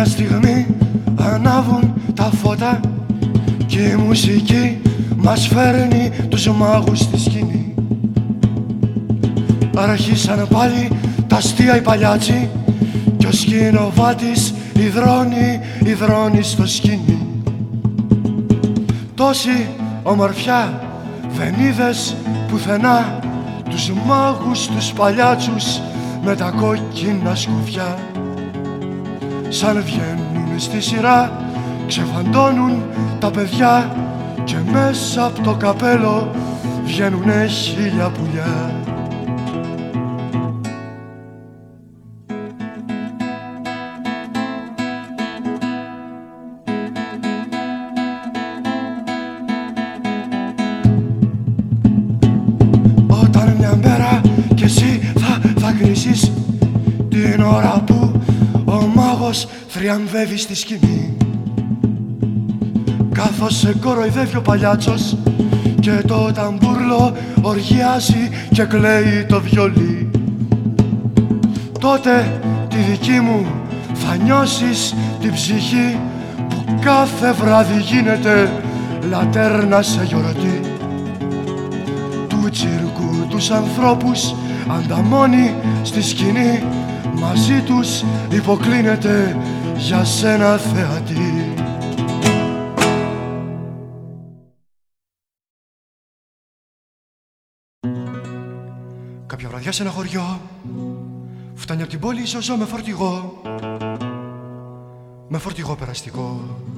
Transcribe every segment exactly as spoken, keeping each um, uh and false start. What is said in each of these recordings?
μια στιγμή ανάβουν τα φώτα και η μουσική μας φέρνει τους μάγους στη σκηνή. Αρχίσανε πάλι τα αστεία οι παλιάτσι κι ο σκηνοβάτης υδρώνει, υδρώνει στο σκηνή. Τόση ομορφιά δεν είδες πουθενά, τους μάγους τους παλιάτσους με τα κόκκινα σκουφιά. Σαν βγαίνουν στη σειρά ξεφαντώνουν τα παιδιά και μέσα από το καπέλο βγαίνουνε χίλια πουλιά. Όταν μια μέρα κι εσύ θα, θα κρίσεις την ώρα που ο μάγος θριαμβεύει στη σκηνή, καθώς σε κοροϊδεύει ο παλιάτσος και το ταμπούρλο οργιάζει και κλαίει το βιολί, τότε τη δική μου θα νιώσεις την ψυχή που κάθε βράδυ γίνεται λατέρνα σε γιορτή. Του τσίρκου τους ανθρώπους ανταμώνει στη σκηνή, μαζί τους υποκλίνεται για σένα θεατή. Κάποια βραδιά σε ένα χωριό φτάνει από την πόλη η Ζωζό με φορτηγό, με φορτηγό περαστικό.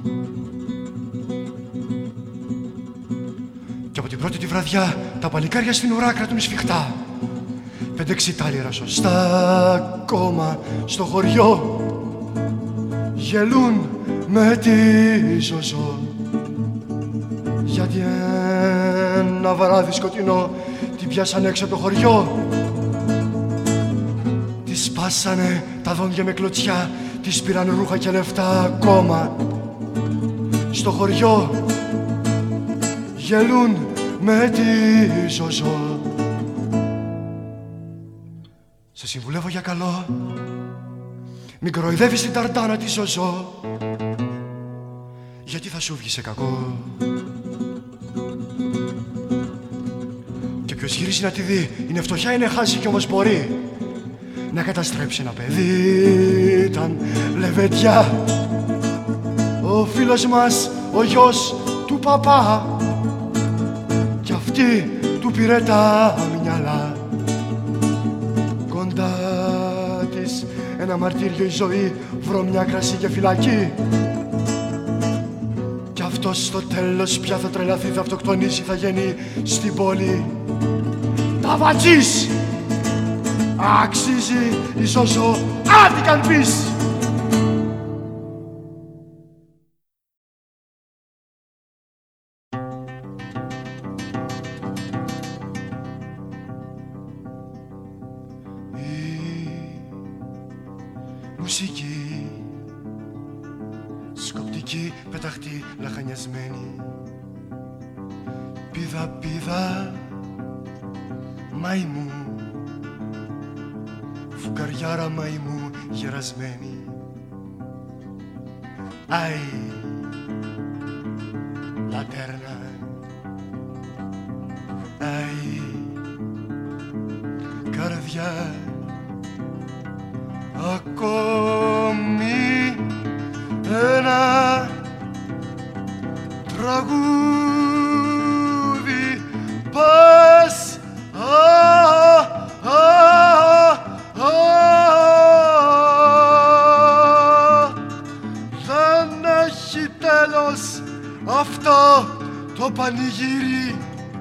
Και από την πρώτη τη βραδιά τα παλικάρια στην ουρά κρατούν σφιχτά πέντε-έξι τάλιρα σωστά ακόμα στο χωριό. Γελούν με τη Ζωζό γιατί ένα βράδυ σκοτεινό την πιάσανε έξω από το χωριό. Τη σπάσανε τα δόντια με κλωτσιά, της πήραν ρούχα και λεφτά ακόμα στο χωριό. Γελούν με τη Ζωζό. Σε συμβουλεύω για καλό, μην κοροϊδεύεις την ταρτάνα τη Ζωζό, γιατί θα σου βγει σε κακό. Και ποιος γυρίζει να τη δει, είναι φτωχιά, είναι χάση κι όμως μπορεί να καταστρέψει ένα παιδί. Ήταν λεβεντιά ο φίλος μας, ο γιος του παπά, κι αυτή του πήρε τα μυαλά. Κοντά της ένα μαρτύριο η ζωή, βρωμιά, κρασί και φυλακή. Κι αυτός στο τέλος πια θα τρελαθεί, θα αυτοκτονήσει, θα γίνει στην πόλη τα βατζής. Αξίζει η Ζωζό, άντι καν πεις. Μουσική σκοπτική, πεταχτή, λαχανιασμένη. Πίδα, πίδα, μαϊμού, φουκαριάρα μαϊμού γερασμένη. Αι, λατέρνα. Αι, καρδιά. Ακόμη ένα τραγούδι πας, α, α, α, δεν έχει τέλος αυτό το πανηγύρι.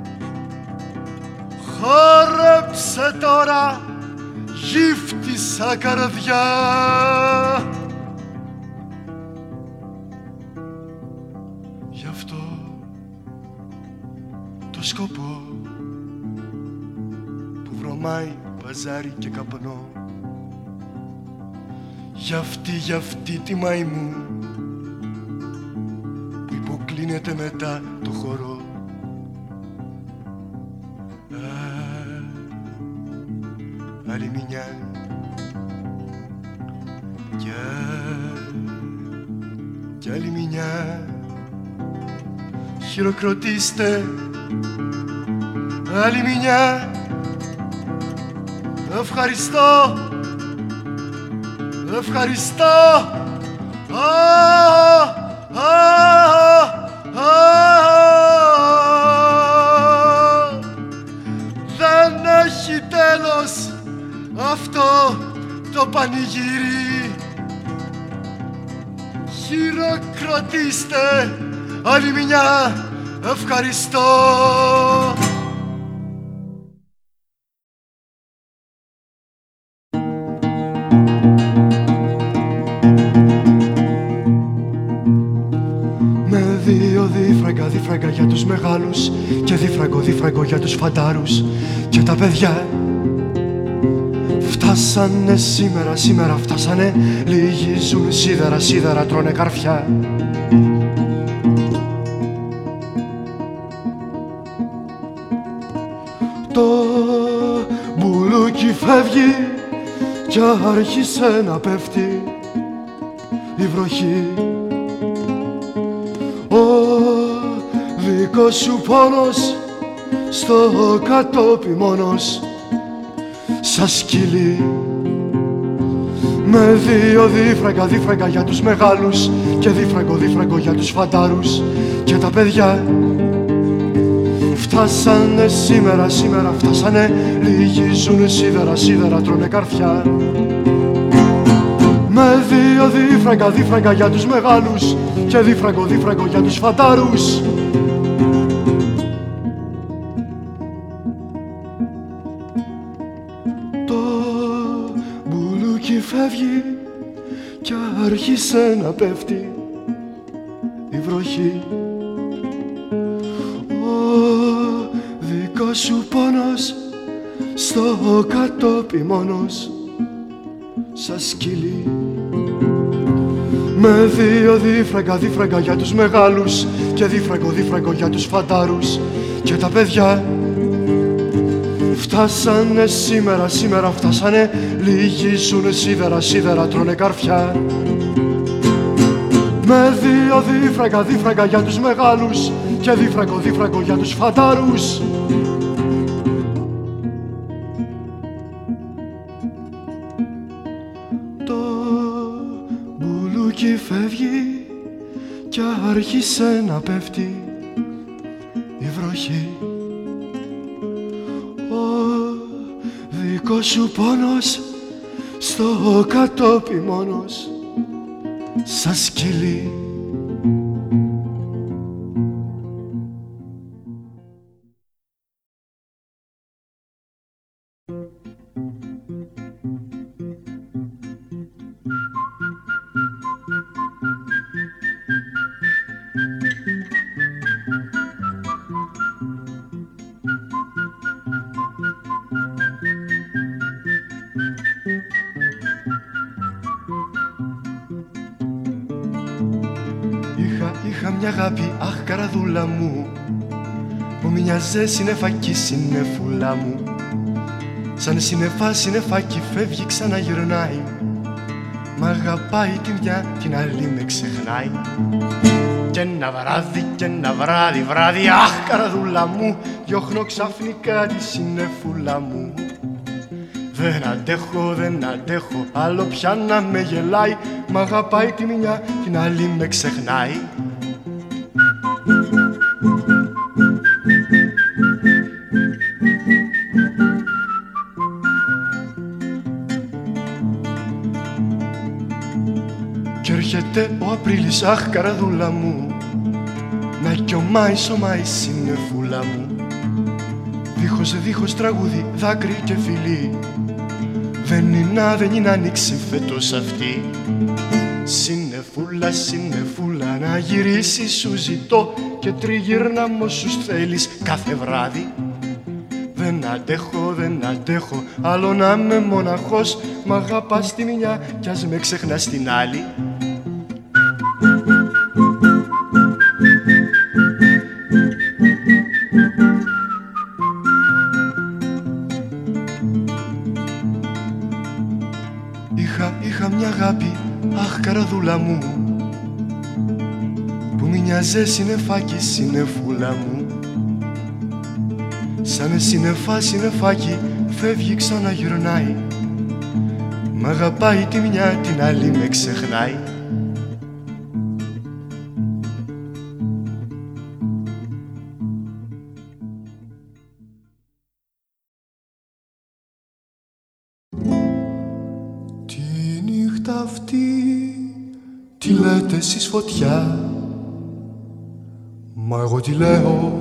Χόρεψε τώρα γύφτισα καρδιά. Γι' αυτό το σκοπό που βρωμάει παζάρι και καπνό, γι' αυτή, γι' αυτή τη μαϊμού που υποκλίνεται μετά το χορό. Άλλη μια κι κι άλλη μια. Χειροκροτήστε άλλη μια. Ευχαριστώ, ευχαριστώ. Α, α, α, δεν έχει τέλος αυτό το πανηγύρι. Χειροκροτήστε άλλη μια. Ευχαριστώ. Με δύο δίφραγκα, δίφραγκα για τους μεγάλους και δίφραγκο, δίφραγκο για τους φαντάρους. Και τα παιδιά φτάσανε σήμερα, σήμερα φτάσανε. Λυγίζουν σίδερα, σίδερα τρώνε καρφιά. Το μπουλούκι φεύγει κι άρχισε να πέφτει η βροχή. Ο δικός σου πόνος στο κατόπι μόνος σαν σκυλί. Με δύο δίφραγκα, δίφραγκα για τους μεγάλους και δίφραγκο, δίφραγκο για τους φαντάρους. Και τα παιδιά φτάσανε σήμερα, σήμερα φτάσανε. Λυγίζουν σίδερα, σίδερα τρώνε καρφιά. Με δύο δίφραγκα, δίφραγκα για τους μεγάλους και δίφραγκο, δίφραγκο για τους φαντάρους. Το μπουλούκι φεύγει κι άρχισε να πέφτει η βροχή. Ο δικός σου πόνος στο κατόπι μόνος σαν σκυλί. Με δύο δίφραγκα, δίφραγκα για τους μεγάλους και δίφραγκο, δίφραγκο για τους φαντάρους. Και τα παιδιά φτάσανε σήμερα, σήμερα φτάσανε. Λυγίζουν σίδερα, σίδερα τρώνε καρφιά. Με δύο δίφραγκα, δίφραγκα για τους μεγάλους και δίφραγκο, δίφραγκο για τους φαντάρους. Το μπουλούκι φεύγει κι άρχισε να πέφτει η βροχή. Ο δικός σου πόνος στο κατόπι μόνος σαν σκυλί. Είχα μια αγάπη, αχ καραδούλα μου, που μοιάζε συννεφάκι συννεφούλα μου. Σαν συννεφά συννεφάκι φεύγει ξαναγυρνάει. Μ' αγαπάει τη μια, την άλλη με ξεχνάει. Κι ένα βράδυ, κι ένα βράδυ, βράδυ, αχ καραδούλα μου, διώχνω ξαφνικά τη συννεφούλα μου. Δεν αντέχω, δεν αντέχω, άλλο πια να με γελάει. Μ' αγαπάει τη μια, την άλλη με ξεχνάει. Κι έρχεται ο Απρίλης, αχ καραδούλα μου, να κιωμάει σωμάει η συννεφούλα μου. Δίχως δίχως τραγούδι, δάκρυ και φιλί, δεν είναι, δεν είναι ανοίξει φέτος αυτή. Συννεφούλα, συννεφούλα, να γυρίσεις σου ζητώ και τριγύρνα μ' όσους θέλεις κάθε βράδυ. Δεν αντέχω, δεν αντέχω, άλλο να είμαι μοναχός. Μ' αγαπάς τη μια κι ας με ξεχνάς την άλλη. Είχα, είχα μια αγάπη, αχ καραδούλα μου, Γκρίνιαζε συννεφάκι, συννεφούλα μου. Σαν συννεφά, συννεφάκι, φεύγει ξαναγυρνάει. Μ' αγαπάει τη μια, την άλλη με ξεχνάει. Τη νύχτα αυτή τη λέτε εσείς φωτιά, μα εγώ τη λέω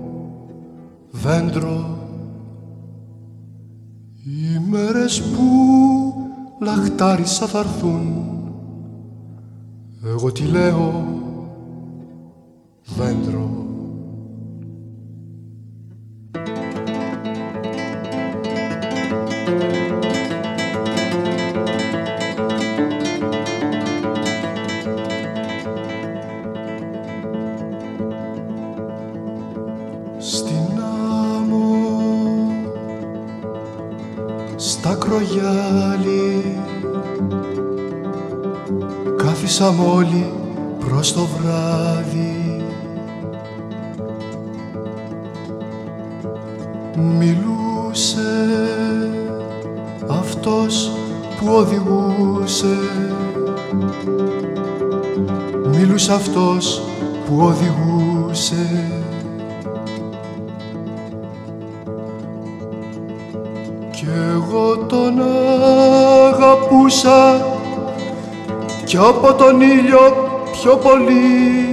δέντρο. Οι μέρες που λαχτάρισα θα έρθουν, εγώ τη λέω δέντρο. Στην άμμο, στα κρογιάλι, κάθισαμε όλοι προς το βράδυ. Μιλούσε αυτός που οδηγούσε, μιλούσε αυτός που οδηγούσε. Κι εγώ τον αγαπούσα κι από τον ήλιο πιο πολύ,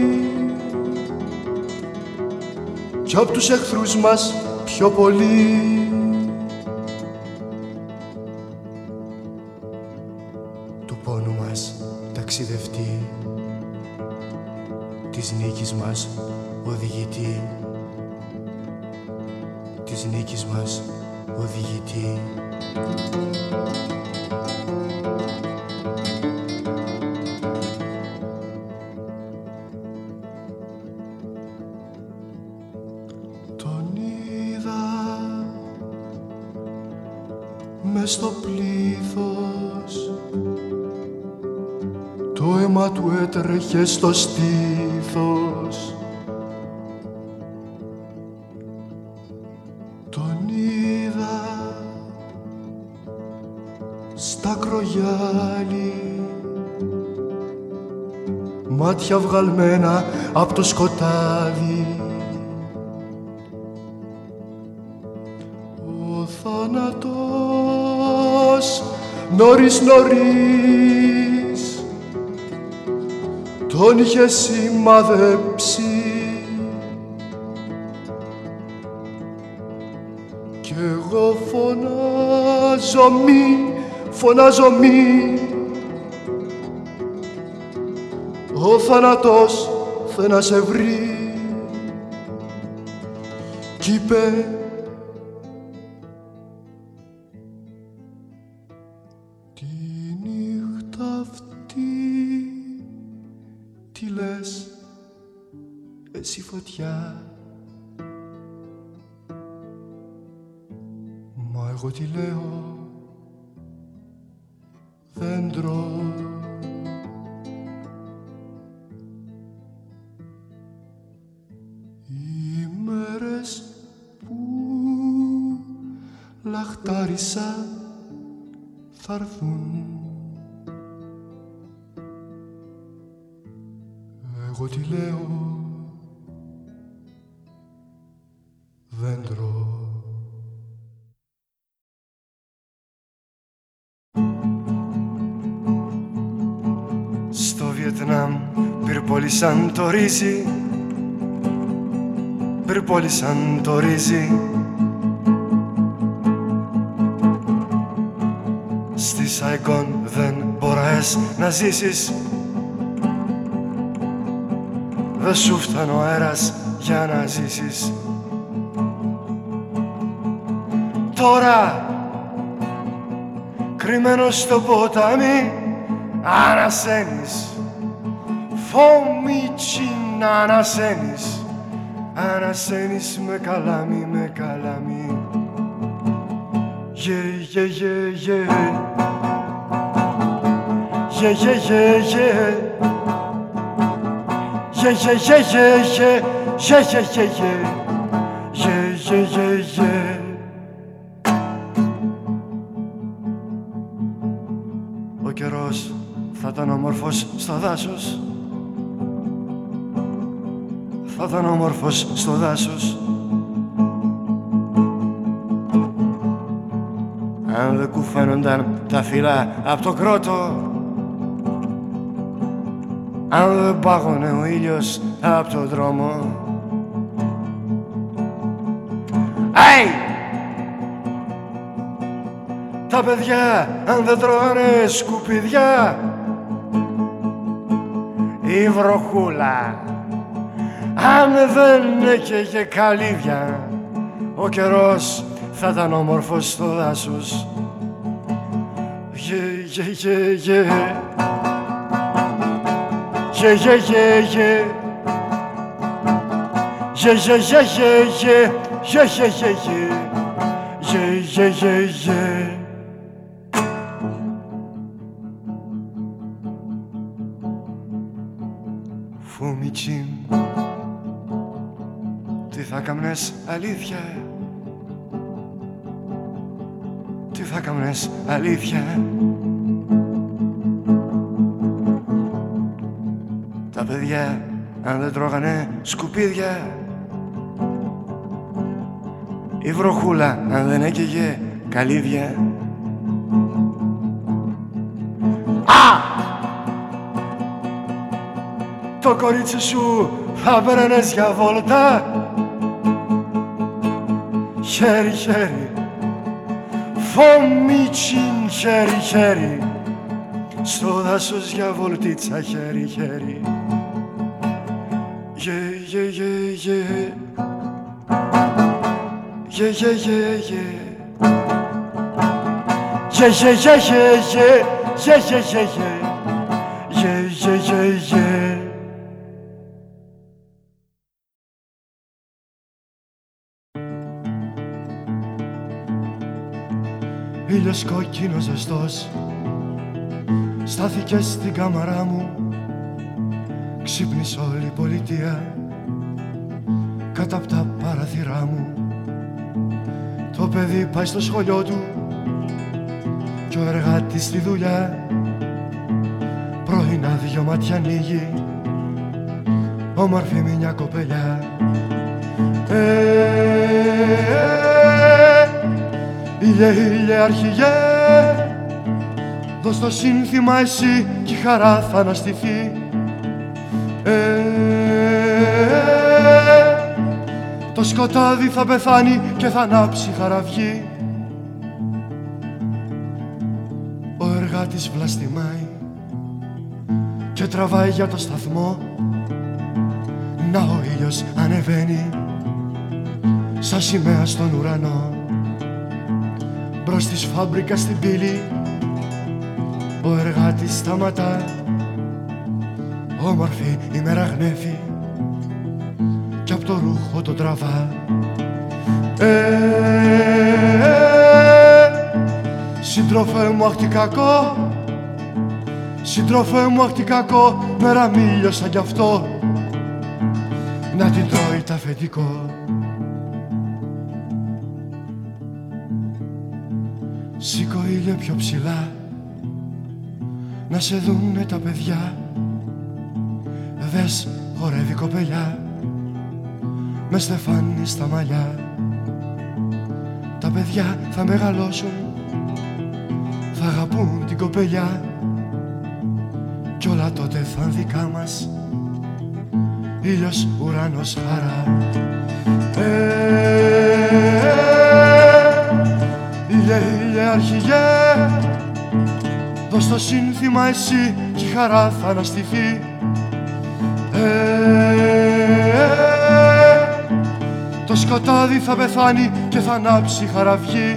κι από τους εχθρούς μας πιο πολύ. Του πόνου μας ταξιδευτή, της νίκης μας οδηγητή, της νίκης μας οδηγητή. Τον είδα μες στο πλήθος, το αίμα του έτρεχε στο στήθος. Τον είδα στα κρογιάλι, μάτια βγαλμένα από το σκοτάδι. Ο θάνατος νωρίς νωρίς τον είχε σημαδέψει, κι εγώ φωνάζω μη, φωνάζω μη. Ο θάνατος θε να σε βρει, κι είπε τη νύχτα αυτή τι λες εσύ φωτιά, μα εγώ τι λέω δέντρο. Οι μέρες που λαχτάρισα θα έρθουν, εγώ τι λέω δέντρο. Στο Βιετνάμ πυρπόλησαν το ρύζι, πυρπόλησαν το ρύζι. Στη Σαϊκόν δεν μπορείς να ζήσεις, δεν σου φτάνει ο αέρας για να ζήσεις. Τώρα κρυμμένος στο ποτάμι ανασένεις, φωμίτσι ανασένεις, ανασένεις με καλάμι, με καλάμι. Yeah, yeah, yeah, yeah. Yeah, yeah, yeah, yeah. yeah, yeah, yeah, yeah, yeah, yeah, yeah, yeah, yeah, yeah, yeah, yeah. Ο καιρός θα ήταν όμορφος στο δάσος, θα ήταν όμορφος στο δάσος, αν δεν κουφαίνονταν τα φύλλα απ' το κρότο, αν δεν πάγωνε ο ήλιος απ' το δρόμο. Αι! Τα παιδιά αν δεν τρώγανε σκουπιδιά, η βροχούλα αν δεν έκαιγε καλύβια, ο καιρός θα ήταν όμορφος στο δάσος. Yeah, yeah, yeah, yeah. Yeah, yeah, yeah, yeah. Yeah, yeah, yeah, yeah, yeah. Yeah, yeah, yeah, yeah. Yeah, yeah, yeah, yeah. Φουμιτσίν, τι θα κάμνες αλήθεια, τι θα κάμνες αλήθεια. Τα παιδιά αν δεν τρώγανε σκουπίδια, η βροχούλα αν δεν έκαιγε καλύβια. Α! Το κορίτσι σου θα παίρνες για βόλτα, χέρι, χέρι, Φομιτσίν, χέρι, χέρι, στο δάσος για βολτίτσα, χέρι, χέρι. Yeah, yeah, yeah, yeah. Yeah, yeah, yeah, yeah. Yeah, yeah, yeah, yeah, yeah. Yeah, yeah, yeah, yeah. Yeah, yeah, yeah, yeah. Ήλιος κόκκινος ζεστός στάθηκε στην κάμαρά μου, ξύπνησε όλη η πολιτεία κάτω απ' τα παραθυρά μου. Το παιδί πάει στο σχολείο του κι ο εργάτης στη δουλειά, πρωινά δυο μάτια ανοίγει, όμορφη μια κοπελιά. Ε, ε, Ήλιε, ήλιε, αρχηγέ, δώσ' το σύνθημα εσύ κι η χαρά θα αναστηθεί. Ε, το σκοτάδι θα πεθάνει και θα ανάψει χαραυγή. Ο εργάτης βλαστημάει και τραβάει για το σταθμό. Να ο ήλιος ανεβαίνει σαν σημαία στον ουρανό. Μπρος της φάμπρικα στην πύλη ο εργάτης σταματά, όμορφη η μέρα γνέφει κι απ' το ρούχο το τραβά. Ε, ε, συντροφέ μου αχ τι κακό, συντροφέ μου αχ τι κακό, μέρα μίλησα κι αυτό, να την τρώει τα αφεντικό. Σήκω ήλιε πιο ψηλά, να σε δούνε τα παιδιά. Δες χορεύει κοπελιά με στεφάνι στα μαλλιά. Τα παιδιά θα μεγαλώσουν, θα αγαπούν την κοπελιά κι όλα τότε θα είναι δικά μας, ήλιος, ουρανός, χαρά. Ε, ήλιε, ήλιε, αρχηγέ, δώσ' το σύνθημα εσύ κι η χαρά θα αναστηθεί. Ε, το σκοτάδι θα πεθάνει και θα ανάψει χαραυγή.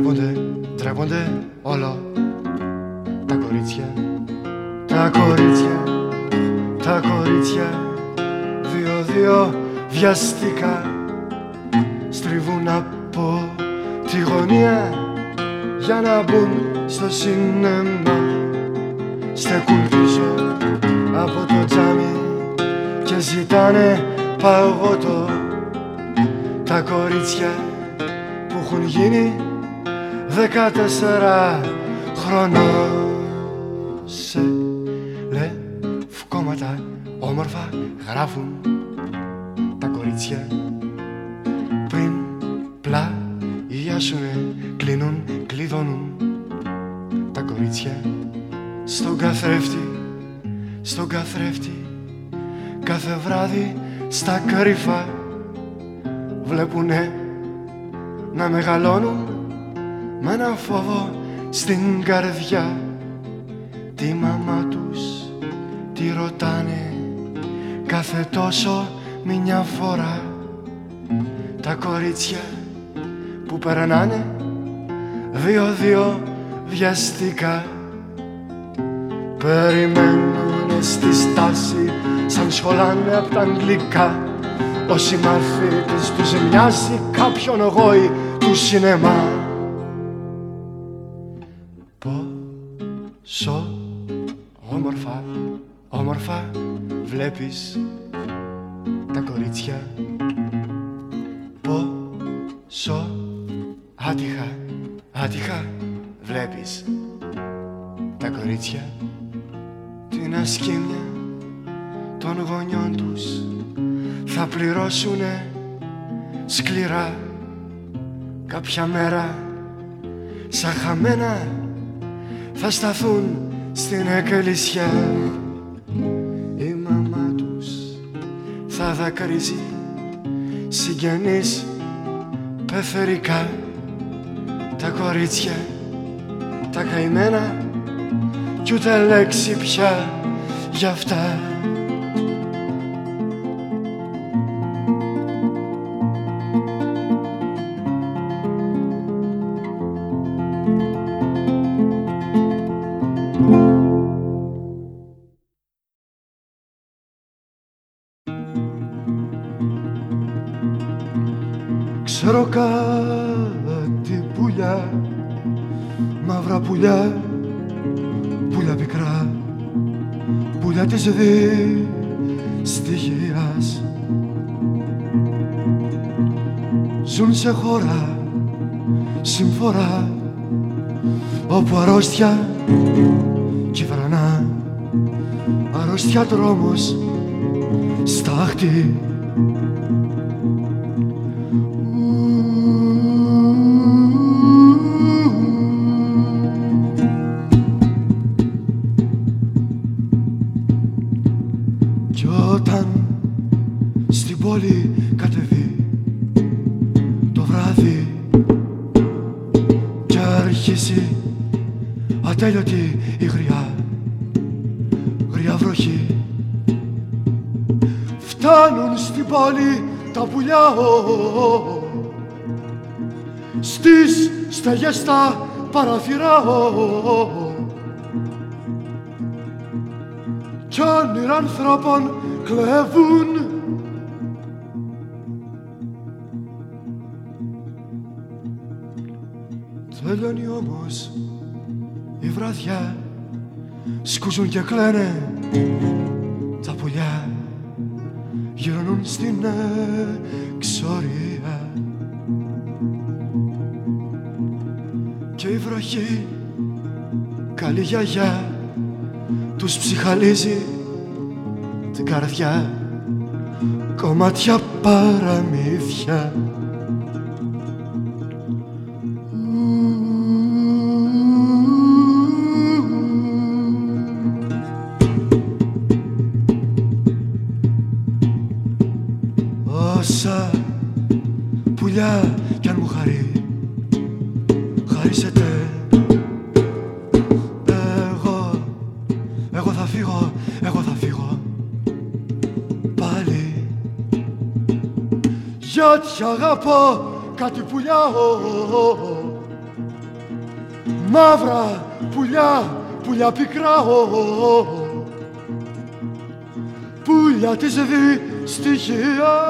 ντρέπονται, ντρέπονται όλο τα κορίτσια. Τα κορίτσια, τα κορίτσια, δύο-δύο βιαστικά στριβούν από τη γωνία για να μπουν στο σινεμά. Στεκούν πίσω από το τζάμι και ζητάνε παγωτό. Τα κορίτσια που έχουν γίνει δεκατέσσερα χρονών σε λευκόματα όμορφα γράφουν τα κορίτσια. Πριν πλαγιάσουνε, κλείνουν, κλειδώνουν τα κορίτσια. Στον καθρέφτη, στον καθρέφτη, κάθε βράδυ στα κρύφα βλέπουνε να μεγαλώνουν με ένα φόβο στην καρδιά. Τη μαμά τους τη ρωτάνε κάθε τόσο μια φορά. Τα κορίτσια που περνάνε δύο-δύο βιαστικά περιμένουνε στη στάση σαν σχολάνε απ' τα αγγλικά. Όσοι μαθήτες τους μοιάζει κάποιον γόη του σινεμά. Πόσο όμορφα, όμορφα βλέπεις τα κορίτσια. Πόσο άτυχα, άτυχα βλέπεις τα κορίτσια. Την ασκήμια των γονιών τους θα πληρώσουνε σκληρά κάποια μέρα. Σαν χαμένα θα σταθούν στην εκκλησιά. Η μαμά τους θα δακρύζει συγγενείς πεθερικά. Τα κορίτσια τα καημένα κι ούτε λέξη πια γι' αυτά. Ξέρω κάτι πουλιά, μαύρα πουλιά, πουλιά πικρά, πουλιά της δυστυχίας. Ζουν σε χώρα συμφορά όπου αρρώστια κυβερνά, αρρώστια τρόμος στάχτη. Κι όταν στην πόλη κατεβεί το βράδυ κι αρχίσει ατέλειωτη η γριά, γριά βροχή, φτάνουν στην πόλη τα πουλιά στις στεγές τα παραθυρά κι όνειρα ανθρώπων κλέβουν. Τελειώνει όμως η βραδιά, σκούζουν και κλαίνε τα πουλιά, γυρνούν στην εξορία και η βροχή, καλή γιαγιά, τους ψυχαλίζει την καρδιά, κομμάτια παραμύθια. Όσα πουλιά κι αν μου χαρεί, χαρίσετε. Εγώ, εγώ θα φύγω, εγώ θα φύγω πάλι, γιατί αγαπώ κάτι πουλιά μαύρα πουλιά, πουλιά πικρά, πουλιά της δυστυχίας.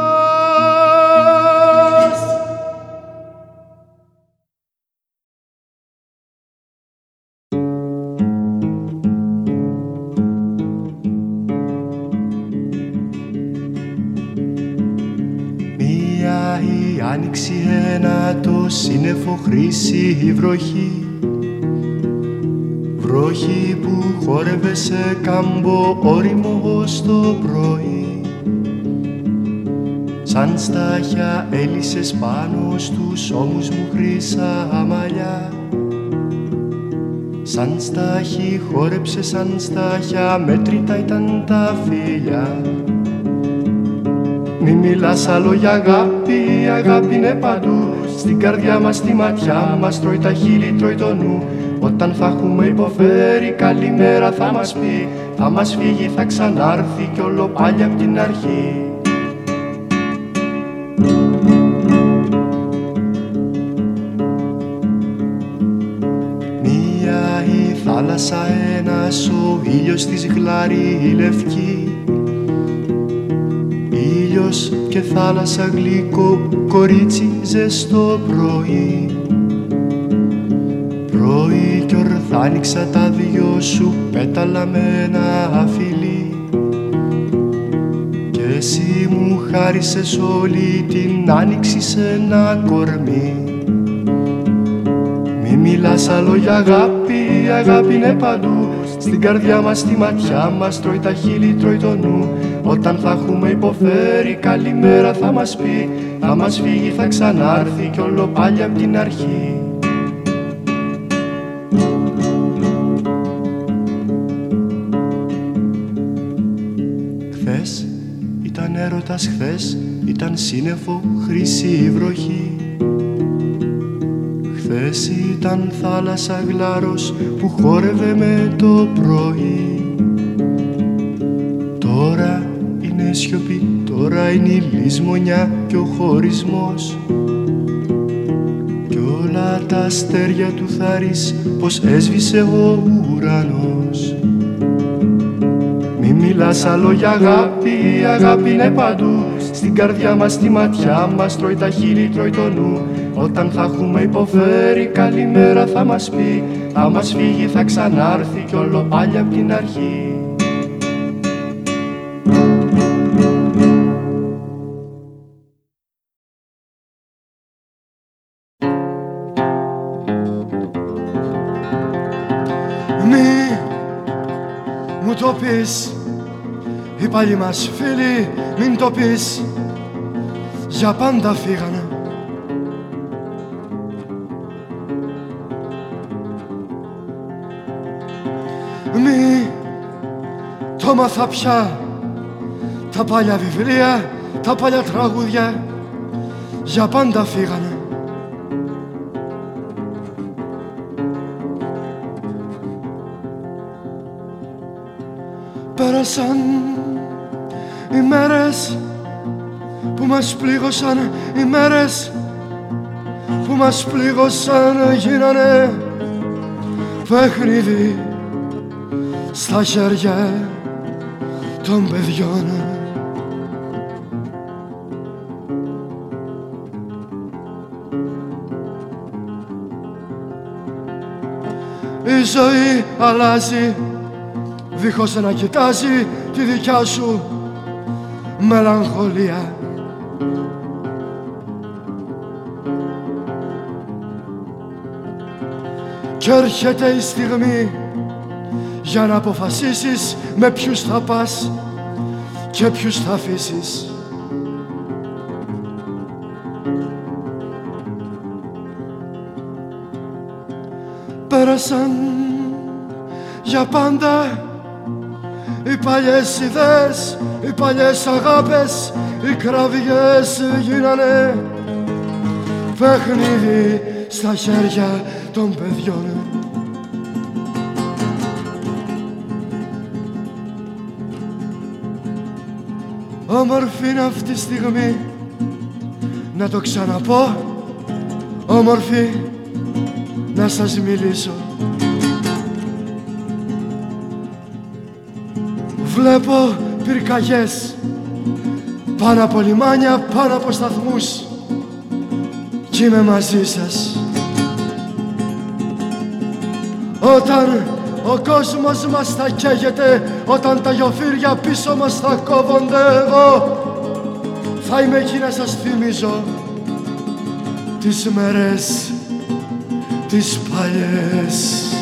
Μία η άνοιξη, ένα το σύννεφο, χρύση η βροχή, βροχή που χόρευε σε κάμπο όριμο ως το πρωί. Σαν στάχια έλυσες πάνω στους ώμους μου χρύσα μαλλιά, σαν στάχι χόρεψε, σαν στάχια μέτρητα ήταν τα φίλια. Μη μιλάς άλλο για αγάπη, η αγάπη είναι παντού. Στην καρδιά μας, στη ματιά μας, τρώει τα χείλη, τρώει το νου. Όταν θα έχουμε υποφέρει, καλημέρα θα μας πει. Θα μας φύγει, θα ξανάρθει κι όλο πάλι απ' την αρχή. Μία η θάλασσα, ένας ο ήλιος της γλάρη η λευκή. Ήλιος και θάλασσα γλυκό, κορίτσι ζεστό πρωί. Πρωί κι ορθά άνοιξα τα δυο σου πέταλα με ένα φιλί. Κι εσύ μου χάρισες όλη την άνοιξη σε ένα κορμί. Μη μιλάς άλλο για αγάπη, η αγάπη είναι παντού. Στην καρδιά μας, στη ματιά μας, τρώει τα χείλη, τρώει το νου. Όταν θα έχουμε υποφέρει, καλημέρα θα μας πει. Θα μας φύγει, θα ξανάρθει κι όλο πάλι απ' την αρχή. Χθες ήταν έρωτας, χθες ήταν σύννεφο, χρυσή βροχή. Χθες ήταν θάλασσα γλάρος που χόρευε με το πρωί. Τώρα είναι σιωπή, τώρα είναι η λησμονιά και ο χωρισμός. Κι όλα τα αστέρια του θάρρης πως έσβησε ο ουρανός. Μη μιλάς άλλο για αγάπη, η αγάπη είναι παντού. Στην καρδιά μας, στη ματιά μας, τρώει τα χείλη, τρώει το νου. Όταν θα έχουμε υποφέρει, καλημέρα θα μας πει. Θα μας φύγει, θα ξανάρθει κι όλο πάλι απ' την αρχή. Μη μου το πεις, οι παλιοί μας φίλοι, μην το πεις, για πάντα φύγανε. Μη το μάθα πια, τα παλιά βιβλία, τα παλιά τραγούδια, για πάντα φύγανε. Πέρασαν οι μέρες που μας πλήγωσαν, οι μέρες που μας πλήγωσαν, γίνανε παιχνίδι στα χέρια των παιδιών. Η ζωή αλλάζει δίχως να κοιτάζει τη δικιά σου μελαγχολία. Κι έρχεται η στιγμή για να αποφασίσεις με ποιους θα πας και ποιους θα αφήσεις. Πέρασαν για πάντα οι παλιές ιδέες, οι παλιές αγάπες, οι κραυγές γίνανε παιχνίδι στα χέρια των παιδιών. Όμορφη είναι αυτή τη στιγμή, να το ξαναπώ, όμορφη να σας μιλήσω. Βλέπω πυρκαγιές πάνω από λιμάνια, πάνω από σταθμούς κι είμαι μαζί σας. Όταν ο κόσμος μας θα καίγεται, όταν τα γιοφύρια πίσω μας θα κόβονται, εγώ θα είμαι εκεί να σας θυμίζω τις μέρες τις παλιές.